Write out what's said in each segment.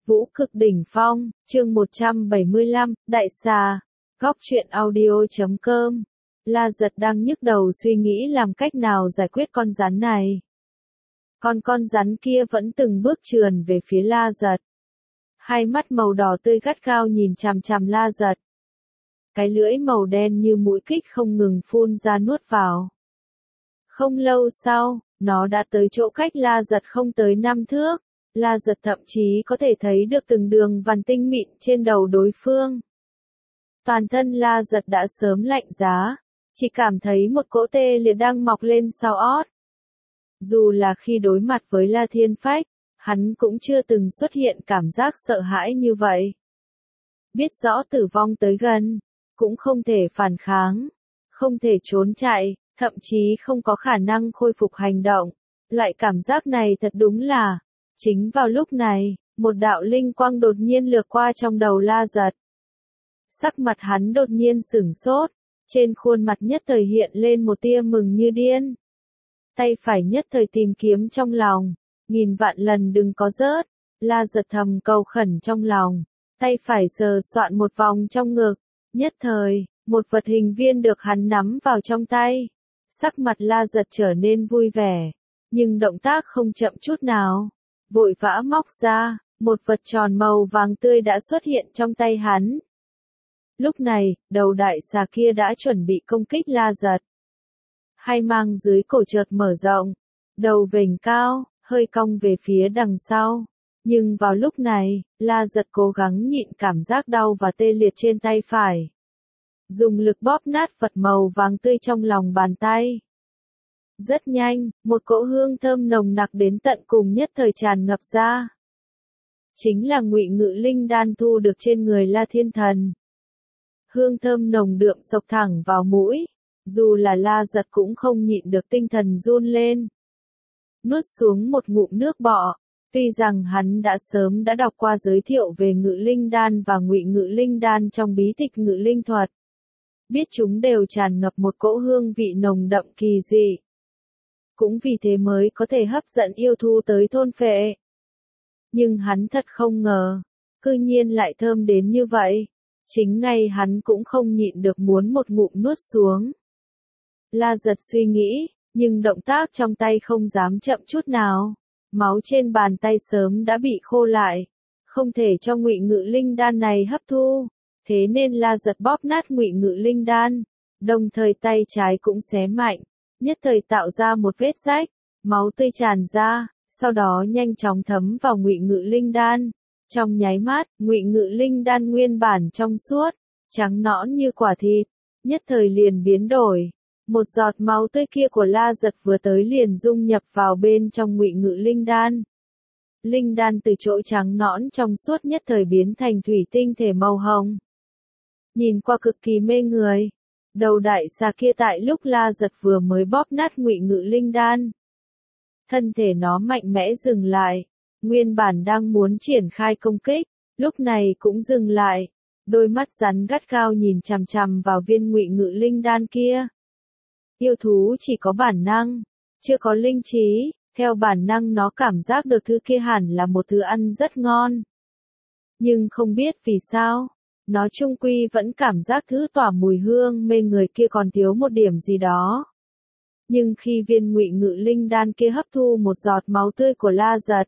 Vũ cực đỉnh phong, chương 175, Đại xà. Góc truyện audio.com. La Giật đang nhức đầu suy nghĩ làm cách nào giải quyết con rắn này. Con rắn kia vẫn từng bước trườn về phía La Giật. Hai mắt màu đỏ tươi gắt gao nhìn chằm chằm La Giật. Cái lưỡi màu đen như mũi kích không ngừng phun ra nuốt vào. Không lâu sau, nó đã tới chỗ cách La Giật không tới 5 thước. La Giật thậm chí có thể thấy được từng đường vằn tinh mịn trên đầu đối phương. Toàn thân La Giật đã sớm lạnh giá, chỉ cảm thấy một cỗ tê liệt đang mọc lên sau ót. Dù là khi đối mặt với La Thiên Phách, hắn cũng chưa từng xuất hiện cảm giác sợ hãi như vậy. Biết rõ tử vong tới gần, cũng không thể phản kháng, không thể trốn chạy, thậm chí không có khả năng khôi phục hành động. Loại cảm giác này thật đúng là, chính vào lúc này, một đạo linh quang đột nhiên lướt qua trong đầu La Giật. Sắc mặt hắn đột nhiên sửng sốt, trên khuôn mặt nhất thời hiện lên một tia mừng như điên. Tay phải nhất thời tìm kiếm trong lòng, nghìn vạn lần đừng có rớt. La Giật thầm cầu khẩn trong lòng, tay phải sờ soạn một vòng trong ngực, nhất thời, một vật hình viên được hắn nắm vào trong tay. Sắc mặt La Giật trở nên vui vẻ, nhưng động tác không chậm chút nào, vội vã móc ra, một vật tròn màu vàng tươi đã xuất hiện trong tay hắn. Lúc này, đầu đại xà kia đã chuẩn bị công kích La Giật. Hai mang dưới cổ chợt mở rộng, đầu vểnh cao, hơi cong về phía đằng sau. Nhưng vào lúc này, La Giật cố gắng nhịn cảm giác đau và tê liệt trên tay phải. Dùng lực bóp nát vật màu vàng tươi trong lòng bàn tay. Rất nhanh, một cỗ hương thơm nồng nặc đến tận cùng nhất thời tràn ngập ra. Chính là Ngụy Ngự Linh đan thu được trên người La Thiên Thần. Hương thơm nồng đượm xộc thẳng vào mũi, dù là La Giật cũng không nhịn được tinh thần run lên. Nuốt xuống một ngụm nước bọ, tuy rằng hắn đã sớm đã đọc qua giới thiệu về Ngự Linh đan và Ngụy Ngự Linh đan trong bí tịch Ngự Linh thuật. Biết chúng đều tràn ngập một cỗ hương vị nồng đậm kỳ dị. Cũng vì thế mới có thể hấp dẫn yêu thú tới thôn phệ. Nhưng hắn thật không ngờ, cư nhiên lại thơm đến như vậy. Chính ngay hắn cũng không nhịn được muốn một ngụm nuốt xuống. La Giật suy nghĩ, nhưng động tác trong tay không dám chậm chút nào. Máu trên bàn tay sớm đã bị khô lại, không thể cho Ngụy Ngự Linh đan này hấp thu. Thế nên La Giật bóp nát Ngụy Ngự Linh đan, đồng thời tay trái cũng xé mạnh, nhất thời tạo ra một vết rách, máu tươi tràn ra, sau đó nhanh chóng thấm vào Ngụy Ngự Linh đan. Trong nháy mắt, Ngụy Ngự Linh đan nguyên bản trong suốt, trắng nõn như quả thịt, nhất thời liền biến đổi. Một giọt máu tươi kia của La Giật vừa tới liền dung nhập vào bên trong Ngụy Ngự Linh đan. Linh đan từ chỗ trắng nõn trong suốt nhất thời biến thành thủy tinh thể màu hồng. Nhìn qua cực kỳ mê người. Đầu đại xà kia tại lúc La Giật vừa mới bóp nát Ngụy Ngự Linh đan. Thân thể nó mạnh mẽ dừng lại. Nguyên bản đang muốn triển khai công kích, lúc này cũng dừng lại. Đôi mắt rắn gắt gao nhìn chằm chằm vào viên Ngụy Ngự Linh đan kia. Yêu thú chỉ có bản năng, chưa có linh trí, theo bản năng nó cảm giác được thứ kia hẳn là một thứ ăn rất ngon. Nhưng không biết vì sao, nó chung quy vẫn cảm giác thứ tỏa mùi hương mê người kia còn thiếu một điểm gì đó. Nhưng khi viên Ngụy Ngự Linh đan kia hấp thu một giọt máu tươi của La Giật,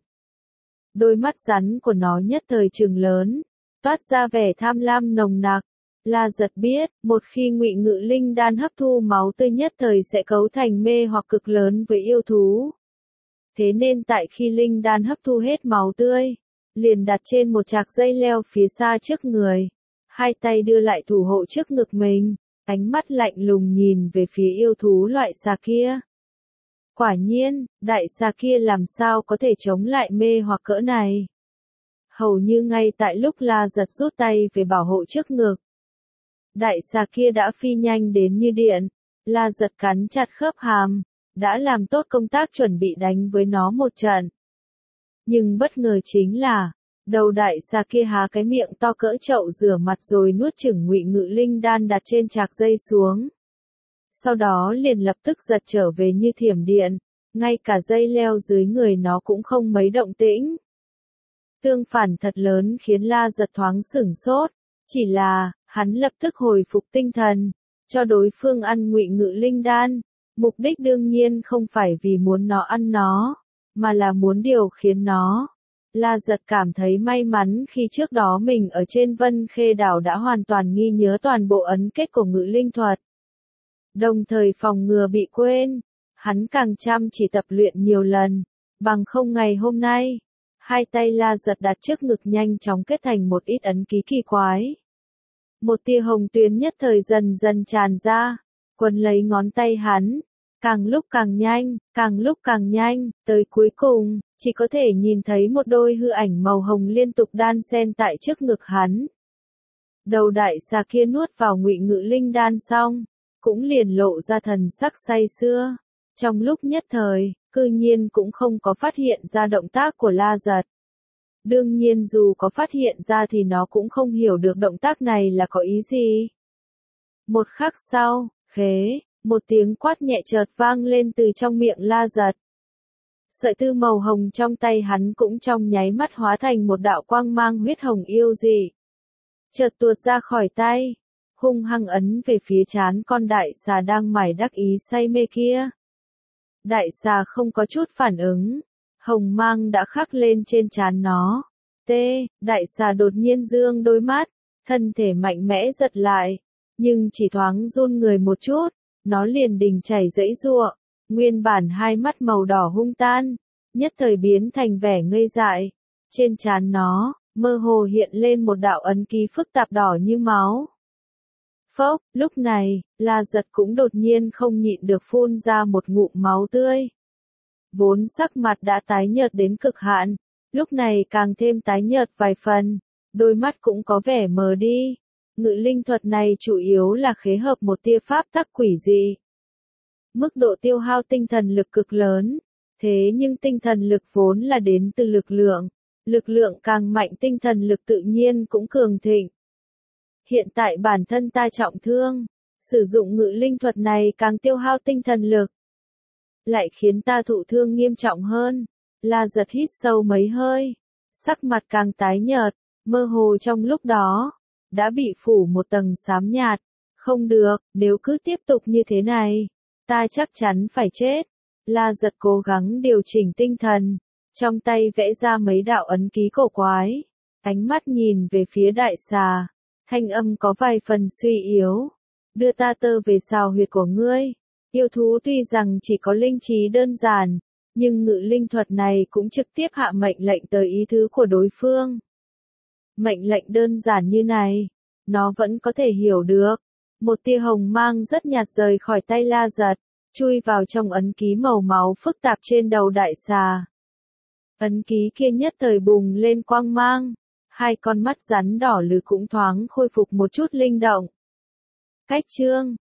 đôi mắt rắn của nó nhất thời trừng lớn, toát ra vẻ tham lam nồng nặc. La Giật biết, một khi Ngụy Ngự Linh đan hấp thu máu tươi nhất thời sẽ cấu thành mê hoặc cực lớn với yêu thú. Thế nên tại khi Linh đan hấp thu hết máu tươi, liền đặt trên một chạc dây leo phía xa trước người, hai tay đưa lại thủ hộ trước ngực mình, ánh mắt lạnh lùng nhìn về phía yêu thú loại xà kia. Quả nhiên, đại xà kia làm sao có thể chống lại mê hoặc cỡ này. Hầu như ngay tại lúc La Giật rút tay về bảo hộ trước ngực, đại xà kia đã phi nhanh đến như điện. La Giật cắn chặt khớp hàm, đã làm tốt công tác chuẩn bị đánh với nó một trận. Nhưng bất ngờ chính là, đầu đại xà kia há cái miệng to cỡ chậu rửa mặt rồi nuốt chửng Ngụy Ngự Linh đan đặt trên chạc dây xuống. Sau đó liền lập tức giật trở về như thiểm điện, ngay cả dây leo dưới người nó cũng không mấy động tĩnh. Tương phản thật lớn khiến La Giật thoáng sửng sốt, chỉ là, hắn lập tức hồi phục tinh thần, cho đối phương ăn Ngụy Ngự Linh đan, mục đích đương nhiên không phải vì muốn nó ăn nó, mà là muốn điều khiến nó. La Giật cảm thấy may mắn khi trước đó mình ở trên Vân Khê đảo đã hoàn toàn ghi nhớ toàn bộ ấn kết của Ngự Linh thuật. Đồng thời phòng ngừa bị quên, hắn càng chăm chỉ tập luyện nhiều lần, bằng không ngày hôm nay. Hai tay La Giật đặt trước ngực nhanh chóng kết thành một ít ấn ký kỳ quái. Một tia hồng tuyến nhất thời dần dần tràn ra, quấn lấy ngón tay hắn, càng lúc càng nhanh, càng lúc càng nhanh, tới cuối cùng, chỉ có thể nhìn thấy một đôi hư ảnh màu hồng liên tục đan xen tại trước ngực hắn. Đầu đại xà kia nuốt vào Ngụy Ngự Linh đan xong, cũng liền lộ ra thần sắc say sưa. Trong lúc nhất thời, cư nhiên cũng không có phát hiện ra động tác của La Giật. Đương nhiên dù có phát hiện ra thì nó cũng không hiểu được động tác này là có ý gì. Một khắc sau, khế, một tiếng quát nhẹ chợt vang lên từ trong miệng La Giật. Sợi tư màu hồng trong tay hắn cũng trong nháy mắt hóa thành một đạo quang mang huyết hồng yêu dị. Chợt tuột ra khỏi tay, hung hăng ấn về phía trán con đại xà đang mải đắc ý say mê kia. Đại xà không có chút phản ứng, hồng mang đã khắc lên trên trán nó. Đại xà đột nhiên dương đôi mắt, thân thể mạnh mẽ giật lại, nhưng chỉ thoáng run người một chút, nó liền đình chảy giãy giụa, nguyên bản hai mắt màu đỏ hung tan, nhất thời biến thành vẻ ngây dại. Trên trán nó, mơ hồ hiện lên một đạo ấn ký phức tạp đỏ như máu. Phốc, lúc này, La Giật cũng đột nhiên không nhịn được phun ra một ngụm máu tươi. Vốn sắc mặt đã tái nhợt đến cực hạn, lúc này càng thêm tái nhợt vài phần, đôi mắt cũng có vẻ mờ đi. Ngự linh thuật này chủ yếu là khế hợp một tia pháp tắc quỷ dị. Mức độ tiêu hao tinh thần lực cực lớn, thế nhưng tinh thần lực vốn là đến từ lực lượng càng mạnh tinh thần lực tự nhiên cũng cường thịnh. Hiện tại bản thân ta trọng thương, sử dụng ngự linh thuật này càng tiêu hao tinh thần lực, lại khiến ta thụ thương nghiêm trọng hơn. La Giật hít sâu mấy hơi, sắc mặt càng tái nhợt, mơ hồ trong lúc đó, đã bị phủ một tầng xám nhạt. Không được, nếu cứ tiếp tục như thế này, ta chắc chắn phải chết. La Giật cố gắng điều chỉnh tinh thần, trong tay vẽ ra mấy đạo ấn ký cổ quái, ánh mắt nhìn về phía đại xà, thanh âm có vài phần suy yếu. Đưa ta tơ về xào huyệt của ngươi. Yêu thú tuy rằng chỉ có linh trí đơn giản, nhưng ngự linh thuật này cũng trực tiếp hạ mệnh lệnh tới ý tứ của đối phương. Mệnh lệnh đơn giản như này, nó vẫn có thể hiểu được. Một tia hồng mang rất nhạt rời khỏi tay La Giật, chui vào trong ấn ký màu máu phức tạp trên đầu đại xà. Ấn ký kia nhất thời bùng lên quang mang, hai con mắt rắn đỏ lừ cũng thoáng khôi phục một chút linh động. Cách chương